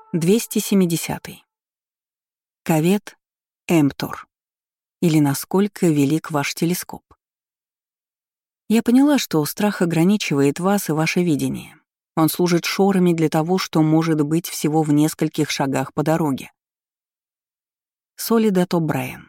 270. Кавет Эмптор. Или насколько велик ваш телескоп. Я поняла, что страх ограничивает вас и ваше видение. Он служит шорами для того, что может быть всего в нескольких шагах по дороге. Солидат О'Брайен.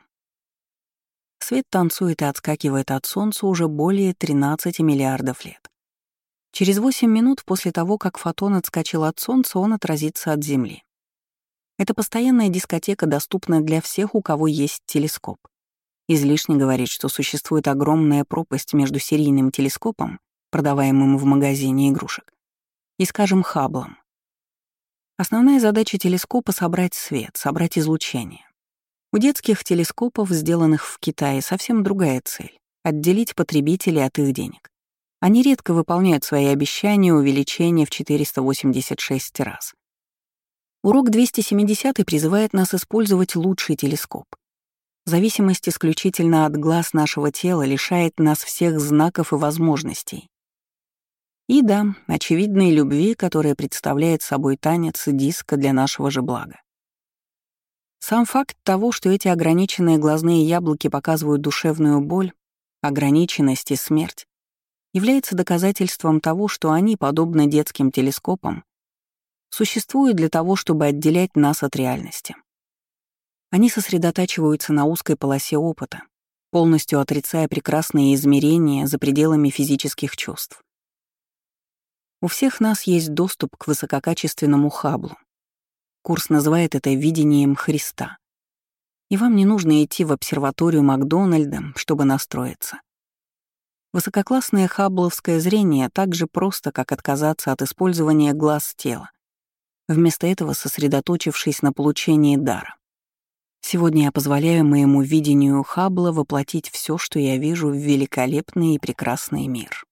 Свет танцует и отскакивает от Солнца уже более 13 миллиардов лет. Через 8 минут после того, как фотон отскочил от Солнца, он отразится от Земли. Эта постоянная дискотека доступна для всех, у кого есть телескоп. Излишне говорить, что существует огромная пропасть между серийным телескопом, продаваемым в магазине игрушек, и, скажем, Хабблом. Основная задача телескопа — собрать свет, собрать излучение. У детских телескопов, сделанных в Китае, совсем другая цель — отделить потребителей от их денег. Они редко выполняют свои обещания увеличения в 486 раз. Урок 270 призывает нас использовать лучший телескоп. Зависимость исключительно от глаз нашего тела лишает нас всех знаков и возможностей. И да, очевидной любви, которая представляет собой танец диска для нашего же блага. Сам факт того, что эти ограниченные глазные яблоки показывают душевную боль, ограниченность и смерть, является доказательством того, что они, подобно детским телескопам, существуют для того, чтобы отделять нас от реальности. Они сосредотачиваются на узкой полосе опыта, полностью отрицая прекрасные измерения за пределами физических чувств. У всех нас есть доступ к высококачественному Хабблу. Курс называет это видением Христа. И вам не нужно идти в обсерваторию Макдональда, чтобы настроиться. Высококлассное хаббловское зрение так же просто, как отказаться от использования глаз тела, вместо этого сосредоточившись на получении дара. Сегодня я позволяю моему видению Хаббла воплотить все, что я вижу, в великолепный и прекрасный мир.